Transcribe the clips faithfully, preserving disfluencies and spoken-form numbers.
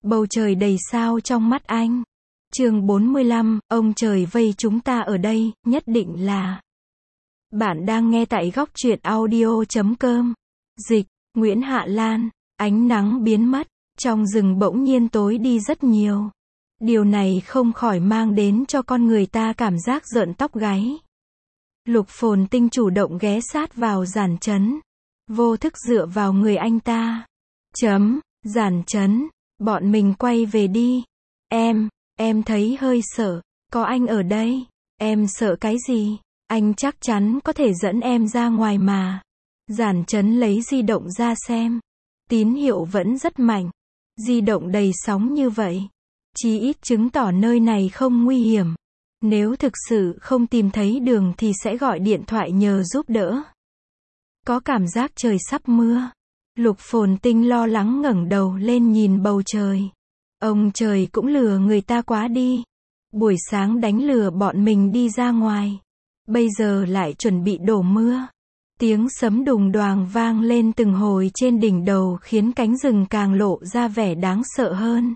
Bầu trời đầy sao trong mắt anh. Chương bốn mươi lăm, ông trời vây chúng ta ở đây, nhất định là. Bạn đang nghe tại góc truyện audio chấm com. Dịch, Nguyễn Hạ Lan. Ánh nắng biến mất, trong rừng bỗng nhiên tối đi rất nhiều. Điều này không khỏi mang đến cho con người ta cảm giác rợn tóc gáy. Lục Phồn Tinh chủ động ghé sát vào Giản Chấn. Vô thức dựa vào người anh ta. Chấm, Giản Chấn, bọn mình quay về đi. Em, em thấy hơi sợ, có anh ở đây. Em sợ cái gì? Anh chắc chắn có thể dẫn em ra ngoài mà. Giản Chấn lấy di động ra xem. Tín hiệu vẫn rất mạnh. Di động đầy sóng như vậy. Chí ít chứng tỏ nơi này không nguy hiểm. Nếu thực sự không tìm thấy đường thì sẽ gọi điện thoại nhờ giúp đỡ. Có cảm giác trời sắp mưa. Lục Phồn Tinh lo lắng ngẩng đầu lên nhìn bầu trời. Ông trời cũng lừa người ta quá đi. Buổi sáng đánh lừa bọn mình đi ra ngoài. Bây giờ lại chuẩn bị đổ mưa. Tiếng sấm đùng đoàng vang lên từng hồi trên đỉnh đầu khiến cánh rừng càng lộ ra vẻ đáng sợ hơn.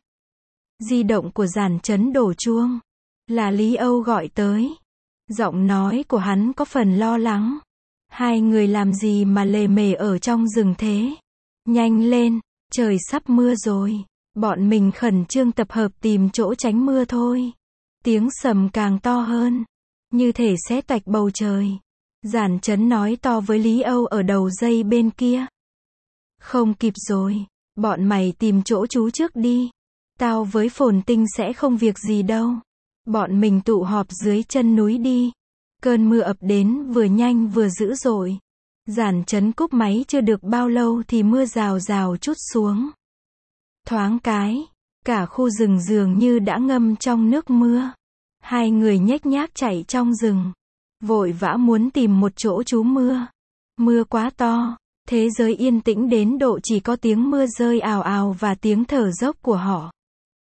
Di động của Giản Chấn đổ chuông. Là Lý Âu gọi tới. Giọng nói của hắn có phần lo lắng. Hai người làm gì mà lề mề ở trong rừng thế? Nhanh lên, trời sắp mưa rồi. Bọn mình khẩn trương tập hợp tìm chỗ tránh mưa thôi. Tiếng sầm càng to hơn. Như thể xé toạch bầu trời. Giản Chấn nói to với Lý Âu ở đầu dây bên kia. Không kịp rồi, bọn mày tìm chỗ trú trước đi. Tao với Phồn Tinh sẽ không việc gì đâu. Bọn mình tụ họp dưới chân núi đi. Cơn mưa ập đến vừa nhanh vừa dữ dội. Giản Chấn cúp máy chưa được bao lâu thì mưa rào rào trút xuống. Thoáng cái, cả khu rừng dường như đã ngâm trong nước mưa. Hai người nhếch nhác chạy trong rừng. Vội vã muốn tìm một chỗ trú mưa. Mưa quá to, thế giới yên tĩnh đến độ chỉ có tiếng mưa rơi ào ào và tiếng thở dốc của họ.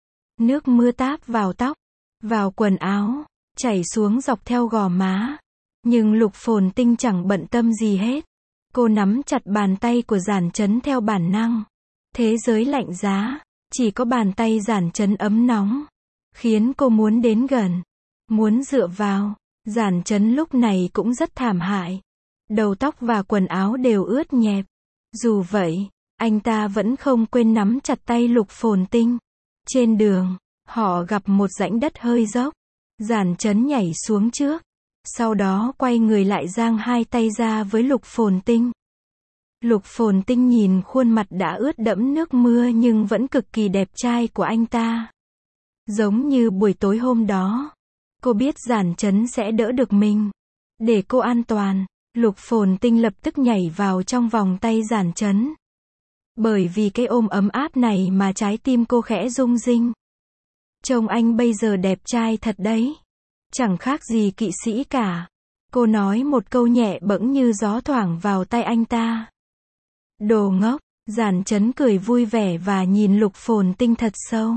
Nước mưa táp vào tóc, vào quần áo, chảy xuống dọc theo gò má. Nhưng Lục Phồn Tinh chẳng bận tâm gì hết. Cô nắm chặt bàn tay của Giản Chấn theo bản năng. Thế giới lạnh giá, chỉ có bàn tay Giản Chấn ấm nóng, khiến cô muốn đến gần, muốn dựa vào. Giản Chấn lúc này cũng rất thảm hại. Đầu tóc và quần áo đều ướt nhẹp. Dù vậy, anh ta vẫn không quên nắm chặt tay Lục Phồn Tinh. Trên đường, họ gặp một rãnh đất hơi dốc. Giản Chấn nhảy xuống trước. Sau đó quay người lại giang hai tay ra với Lục Phồn Tinh. Lục Phồn Tinh nhìn khuôn mặt đã ướt đẫm nước mưa nhưng vẫn cực kỳ đẹp trai của anh ta. Giống như buổi tối hôm đó. Cô biết Giản Chấn sẽ đỡ được mình. Để cô an toàn, Lục Phồn Tinh lập tức nhảy vào trong vòng tay Giản Chấn. Bởi vì cái ôm ấm áp này mà trái tim cô khẽ rung rinh. Trông anh bây giờ đẹp trai thật đấy. Chẳng khác gì kỵ sĩ cả. Cô nói một câu nhẹ bẫng như gió thoảng vào tay anh ta. Đồ ngốc, Giản Chấn cười vui vẻ và nhìn Lục Phồn Tinh thật sâu.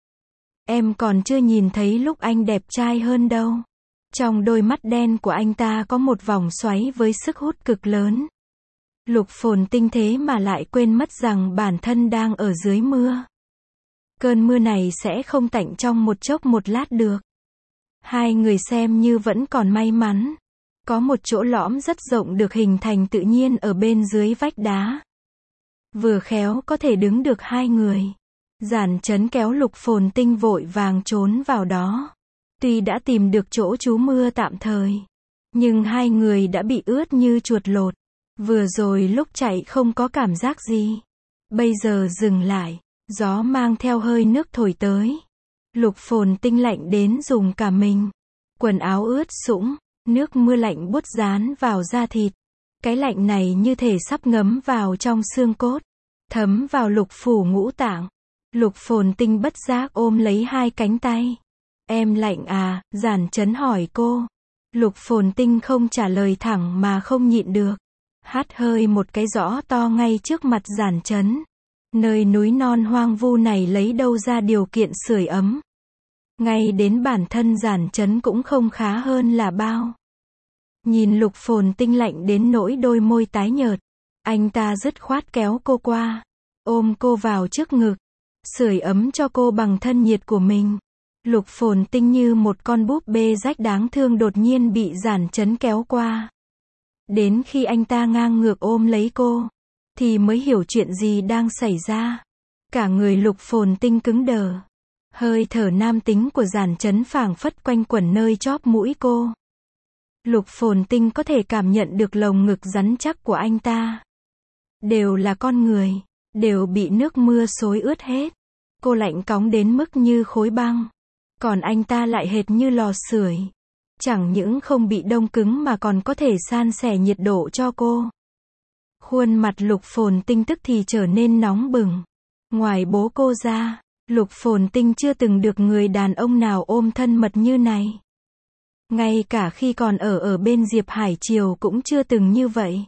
Em còn chưa nhìn thấy lúc anh đẹp trai hơn đâu. Trong đôi mắt đen của anh ta có một vòng xoáy với sức hút cực lớn. Lục Phồn Tinh thế mà lại quên mất rằng bản thân đang ở dưới mưa. Cơn mưa này sẽ không tạnh trong một chốc một lát được. Hai người xem như vẫn còn may mắn. Có một chỗ lõm rất rộng được hình thành tự nhiên ở bên dưới vách đá. Vừa khéo có thể đứng được hai người. Giản Chấn kéo Lục Phồn Tinh vội vàng trốn vào đó. Tuy đã tìm được chỗ trú mưa tạm thời, nhưng hai người đã bị ướt như chuột lột. Vừa rồi lúc chạy không có cảm giác gì. Bây giờ dừng lại, gió mang theo hơi nước thổi tới. Lục Phồn Tinh lạnh đến dùng cả mình. Quần áo ướt sũng, nước mưa lạnh buốt dán vào da thịt. Cái lạnh này như thể sắp ngấm vào trong xương cốt, thấm vào lục phủ ngũ tạng. Lục Phồn Tinh bất giác ôm lấy hai cánh tay. Em lạnh à? Giản Chấn hỏi cô. Lục Phồn Tinh không trả lời thẳng mà không nhịn được. Hắt hơi một cái rõ to ngay trước mặt Giản Chấn. Nơi núi non hoang vu này lấy đâu ra điều kiện sưởi ấm. Ngay đến bản thân Giản Chấn cũng không khá hơn là bao. Nhìn Lục Phồn Tinh lạnh đến nỗi đôi môi tái nhợt. Anh ta dứt khoát kéo cô qua. Ôm cô vào trước ngực. sưởi ấm cho cô bằng thân nhiệt của mình. Lục Phồn Tinh như một con búp bê rách đáng thương đột nhiên bị Giản Chấn kéo qua. Đến khi anh ta ngang ngược ôm lấy cô, thì mới hiểu chuyện gì đang xảy ra. Cả người Lục Phồn Tinh cứng đờ. Hơi thở nam tính của Giản Chấn phảng phất quanh quẩn nơi chóp mũi cô. Lục Phồn Tinh có thể cảm nhận được lồng ngực rắn chắc của anh ta. Đều là con người, đều bị nước mưa xối ướt hết. Cô lạnh cóng đến mức như khối băng. Còn anh ta lại hệt như lò sưởi. Chẳng những không bị đông cứng mà còn có thể san sẻ nhiệt độ cho cô. Khuôn mặt Lục Phồn Tinh tức thì trở nên nóng bừng. Ngoài bố cô ra, Lục Phồn Tinh chưa từng được người đàn ông nào ôm thân mật như này. Ngay cả khi còn ở ở bên Diệp Hải Triều cũng chưa từng như vậy.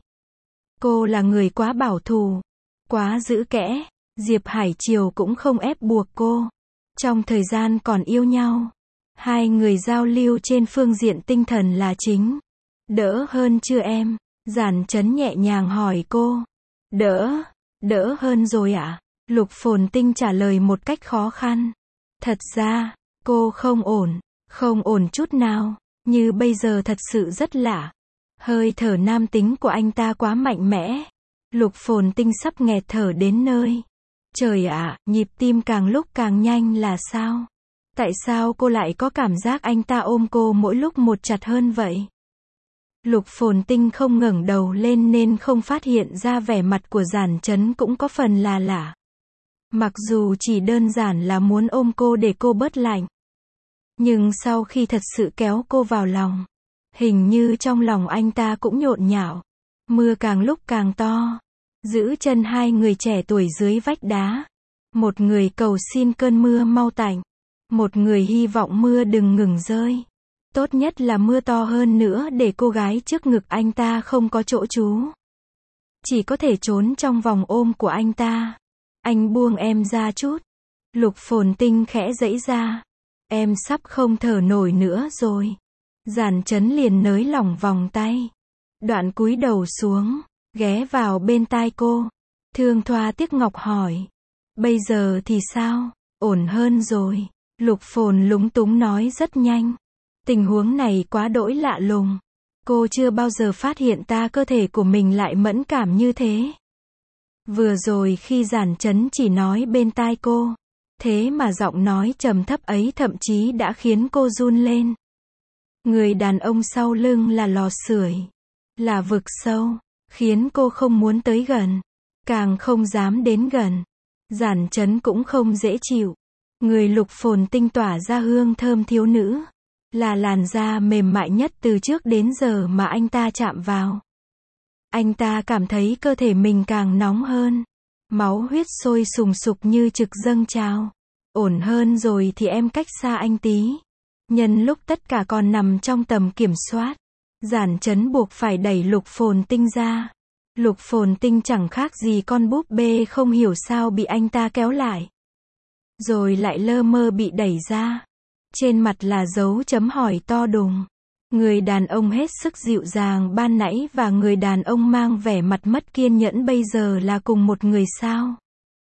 Cô là người quá bảo thủ, quá giữ kẽ. Diệp Hải Triều cũng không ép buộc cô. Trong thời gian còn yêu nhau, hai người giao lưu trên phương diện tinh thần là chính. Đỡ hơn chưa em? Giản Chấn nhẹ nhàng hỏi cô. Đỡ, đỡ hơn rồi ạ. À? Lục Phồn Tinh trả lời một cách khó khăn. Thật ra, cô không ổn, không ổn chút nào, như bây giờ thật sự rất lạ. Hơi thở nam tính của anh ta quá mạnh mẽ. Lục Phồn Tinh sắp nghẹt thở đến nơi. Trời ạ, à, nhịp tim càng lúc càng nhanh là sao? Tại sao cô lại có cảm giác anh ta ôm cô mỗi lúc một chặt hơn vậy? Lục Phồn Tinh không ngẩng đầu lên nên không phát hiện ra vẻ mặt của Giản Chấn cũng có phần là lạ. Mặc dù chỉ đơn giản là muốn ôm cô để cô bớt lạnh. Nhưng sau khi thật sự kéo cô vào lòng, hình như trong lòng anh ta cũng nhộn nhạo. Mưa càng lúc càng to. Giữ chân hai người trẻ tuổi dưới vách đá. Một người cầu xin cơn mưa mau tạnh. Một người hy vọng mưa đừng ngừng rơi. Tốt nhất là mưa to hơn nữa để cô gái trước ngực anh ta không có chỗ trú. Chỉ có thể trốn trong vòng ôm của anh ta. Anh buông em ra chút. Lục Phồn Tinh khẽ giãy ra. Em sắp không thở nổi nữa rồi. Giản Chấn liền nới lỏng vòng tay. Đoạn cúi đầu xuống, ghé vào bên tai cô. Thương thoa tiếc ngọc hỏi. Bây giờ thì sao? Ổn hơn rồi. Lục Phồn lúng túng nói rất nhanh. Tình huống này quá đỗi lạ lùng. Cô chưa bao giờ phát hiện ta cơ thể của mình lại mẫn cảm như thế. Vừa rồi khi Giản Chấn chỉ nói bên tai cô, thế mà giọng nói trầm thấp ấy thậm chí đã khiến cô run lên. Người đàn ông sau lưng là lò sưởi, là vực sâu, khiến cô không muốn tới gần, càng không dám đến gần. Giản Chấn cũng không dễ chịu. Người Lục Phồn Tinh tỏa ra hương thơm thiếu nữ, là làn da mềm mại nhất từ trước đến giờ mà anh ta chạm vào. Anh ta cảm thấy cơ thể mình càng nóng hơn. Máu huyết sôi sùng sục như trực dâng trào. Ổn hơn rồi thì em cách xa anh tí. Nhân lúc tất cả còn nằm trong tầm kiểm soát, Giản Chấn buộc phải đẩy Lục Phồn Tinh ra. Lục Phồn Tinh chẳng khác gì con búp bê không hiểu sao bị anh ta kéo lại. Rồi lại lơ mơ bị đẩy ra. Trên mặt là dấu chấm hỏi to đùng. Người đàn ông hết sức dịu dàng ban nãy và người đàn ông mang vẻ mặt mất kiên nhẫn bây giờ là cùng một người sao?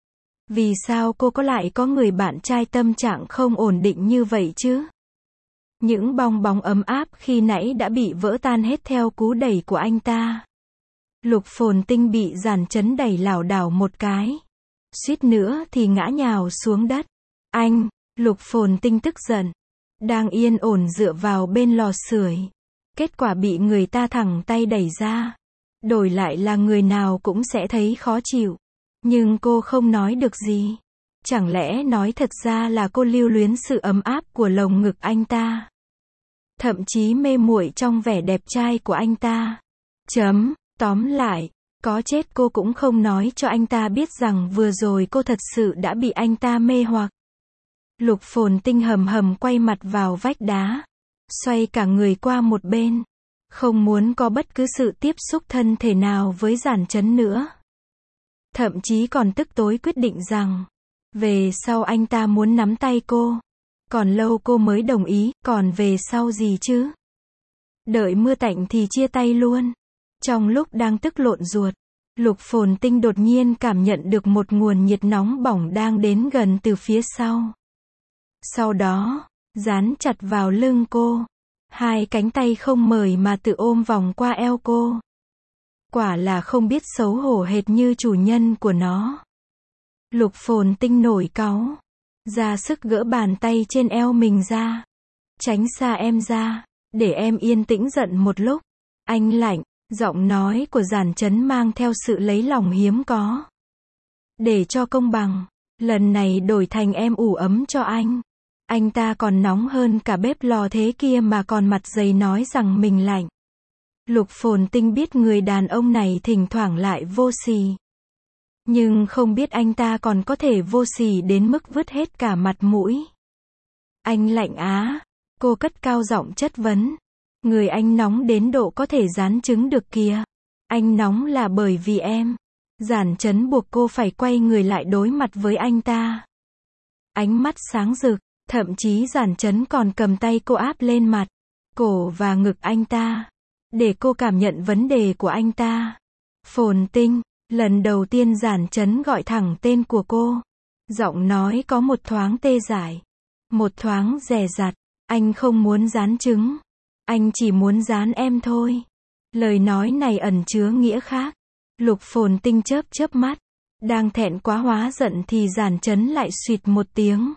Vì sao cô có lại có người bạn trai tâm trạng không ổn định như vậy chứ? Những bong bóng ấm áp khi nãy đã bị vỡ tan hết theo cú đẩy của anh ta. Lục Phồn Tinh bị Giản Chấn đẩy lảo đảo một cái. Suýt nữa thì ngã nhào xuống đất. Anh, Lục Phồn Tinh tức giận. Đang yên ổn dựa vào bên lò sưởi. Kết quả bị người ta thẳng tay đẩy ra. Đổi lại là người nào cũng sẽ thấy khó chịu. Nhưng cô không nói được gì. Chẳng lẽ nói thật ra là cô lưu luyến sự ấm áp của lồng ngực anh ta. Thậm chí mê muội trong vẻ đẹp trai của anh ta. Chấm, tóm lại, có chết cô cũng không nói cho anh ta biết rằng vừa rồi cô thật sự đã bị anh ta mê hoặc. Lục Phồn Tinh hầm hầm quay mặt vào vách đá. Xoay cả người qua một bên. Không muốn có bất cứ sự tiếp xúc thân thể nào với Giản Chấn nữa. Thậm chí còn tức tối quyết định rằng, về sau anh ta muốn nắm tay cô. Còn lâu cô mới đồng ý, còn về sau gì chứ? Đợi mưa tạnh thì chia tay luôn. Trong lúc đang tức lộn ruột, Lục Phồn Tinh đột nhiên cảm nhận được một nguồn nhiệt nóng bỏng đang đến gần từ phía sau. Sau đó, dán chặt vào lưng cô. Hai cánh tay không mời mà tự ôm vòng qua eo cô. Quả là không biết xấu hổ hệt như chủ nhân của nó. Lục Phồn Tinh nổi cáu. Ra sức gỡ bàn tay trên eo mình ra. Tránh xa em ra. Để em yên tĩnh giận một lúc. Anh lạnh. Giọng nói của Giản Chấn mang theo sự lấy lòng hiếm có. Để cho công bằng. Lần này đổi thành em ủ ấm cho anh. Anh ta còn nóng hơn cả bếp lò thế kia mà còn mặt dày nói rằng mình lạnh. Lục Phồn Tinh biết người đàn ông này thỉnh thoảng lại vô sỉ. Nhưng không biết anh ta còn có thể vô sỉ đến mức vứt hết cả mặt mũi. Anh lạnh á. Cô cất cao giọng chất vấn. Người anh nóng đến độ có thể rán trứng được kìa. Anh nóng là bởi vì em. Giản Chấn buộc cô phải quay người lại đối mặt với anh ta. Ánh mắt sáng rực. Thậm chí Giản Chấn còn cầm tay cô áp lên mặt, cổ và ngực anh ta. Để cô cảm nhận vấn đề của anh ta. Phồn Tinh. Lần đầu tiên Giản Chấn gọi thẳng tên của cô. Giọng nói có một thoáng tê dại. Một thoáng dè dặt. Anh không muốn rán trứng. Anh chỉ muốn rán em thôi. Lời nói này ẩn chứa nghĩa khác. Lục Phồn Tinh chớp chớp mắt. Đang thẹn quá hóa giận thì Giản Chấn lại suýt một tiếng.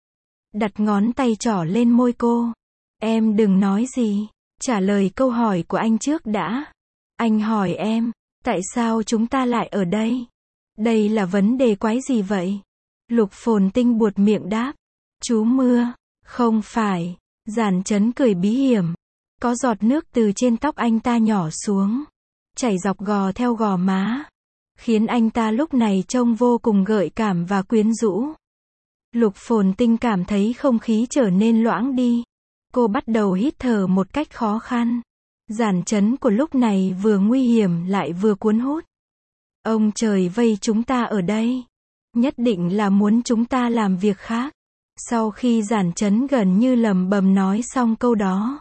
Đặt ngón tay trỏ lên môi cô. Em đừng nói gì. Trả lời câu hỏi của anh trước đã. Anh hỏi em. Tại sao chúng ta lại ở đây? Đây là vấn đề quái gì vậy? Lục Phồn Tinh buột miệng đáp. Chú mưa. Không phải. Giản Chấn cười bí hiểm. Có giọt nước từ trên tóc anh ta nhỏ xuống. Chảy dọc gò theo gò má. Khiến anh ta lúc này trông vô cùng gợi cảm và quyến rũ. Lục Phồn Tinh cảm thấy không khí trở nên loãng đi. Cô bắt đầu hít thở một cách khó khăn. Giản Chấn của lúc này vừa nguy hiểm lại vừa cuốn hút. Ông trời vây chúng ta ở đây. Nhất định là muốn chúng ta làm việc khác. Sau khi Giản Chấn gần như lẩm bẩm nói xong câu đó,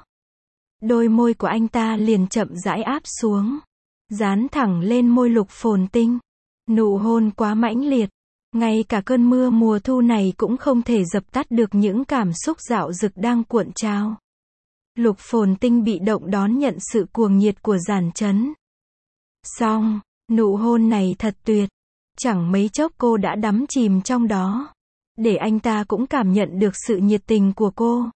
đôi môi của anh ta liền chậm rãi áp xuống. Dán thẳng lên môi Lục Phồn Tinh. Nụ hôn quá mãnh liệt. Ngay cả cơn mưa mùa thu này cũng không thể dập tắt được những cảm xúc dạo dực đang cuộn trào. Lục Phồn Tinh bị động đón nhận sự cuồng nhiệt của Giản Chấn. Xong, nụ hôn này thật tuyệt. Chẳng mấy chốc cô đã đắm chìm trong đó. Để anh ta cũng cảm nhận được sự nhiệt tình của cô.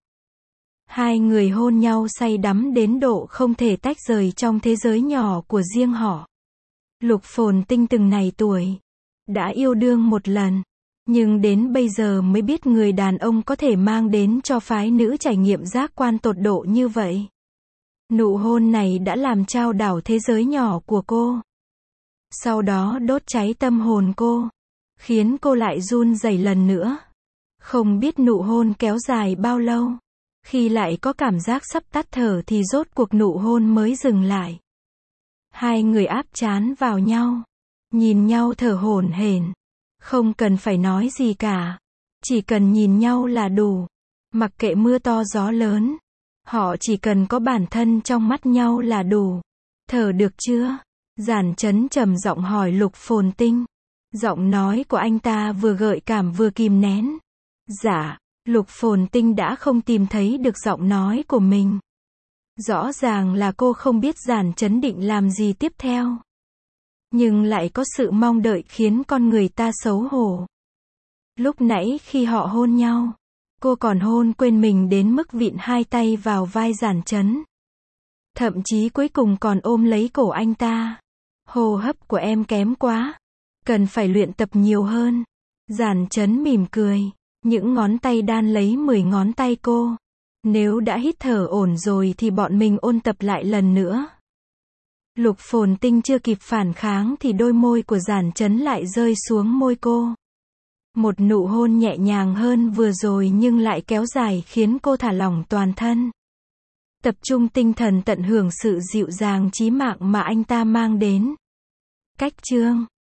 Hai người hôn nhau say đắm đến độ không thể tách rời trong thế giới nhỏ của riêng họ. Lục Phồn Tinh từng này tuổi. Đã yêu đương một lần. Nhưng đến bây giờ mới biết người đàn ông có thể mang đến cho phái nữ trải nghiệm giác quan tột độ như vậy. Nụ hôn này đã làm chao đảo thế giới nhỏ của cô. Sau đó đốt cháy tâm hồn cô. Khiến cô lại run rẩy lần nữa. Không biết nụ hôn kéo dài bao lâu. Khi lại có cảm giác sắp tắt thở thì rốt cuộc nụ hôn mới dừng lại. Hai người áp trán vào nhau. Nhìn nhau thở hổn hển. Không cần phải nói gì cả. Chỉ cần nhìn nhau là đủ. Mặc kệ mưa to gió lớn. Họ chỉ cần có bản thân trong mắt nhau là đủ. Thở được chưa? Giản Chấn trầm giọng hỏi Lục Phồn Tinh. Giọng nói của anh ta vừa gợi cảm vừa kìm nén. Dạ. Lục Phồn Tinh đã không tìm thấy được giọng nói của mình. Rõ ràng là cô không biết Giản Chấn định làm gì tiếp theo. Nhưng lại có sự mong đợi khiến con người ta xấu hổ. Lúc nãy khi họ hôn nhau, cô còn hôn quên mình đến mức vịn hai tay vào vai Giản Chấn. Thậm chí cuối cùng còn ôm lấy cổ anh ta. Hô hấp của em kém quá. Cần phải luyện tập nhiều hơn. Giản Chấn mỉm cười. Những ngón tay đan lấy mười ngón tay cô. Nếu đã hít thở ổn rồi thì bọn mình ôn tập lại lần nữa. Lục Phồn Tinh chưa kịp phản kháng thì đôi môi của Giản Chấn lại rơi xuống môi cô. Một nụ hôn nhẹ nhàng hơn vừa rồi nhưng lại kéo dài khiến cô thả lỏng toàn thân. Tập trung tinh thần tận hưởng sự dịu dàng chí mạng mà anh ta mang đến. Cách chương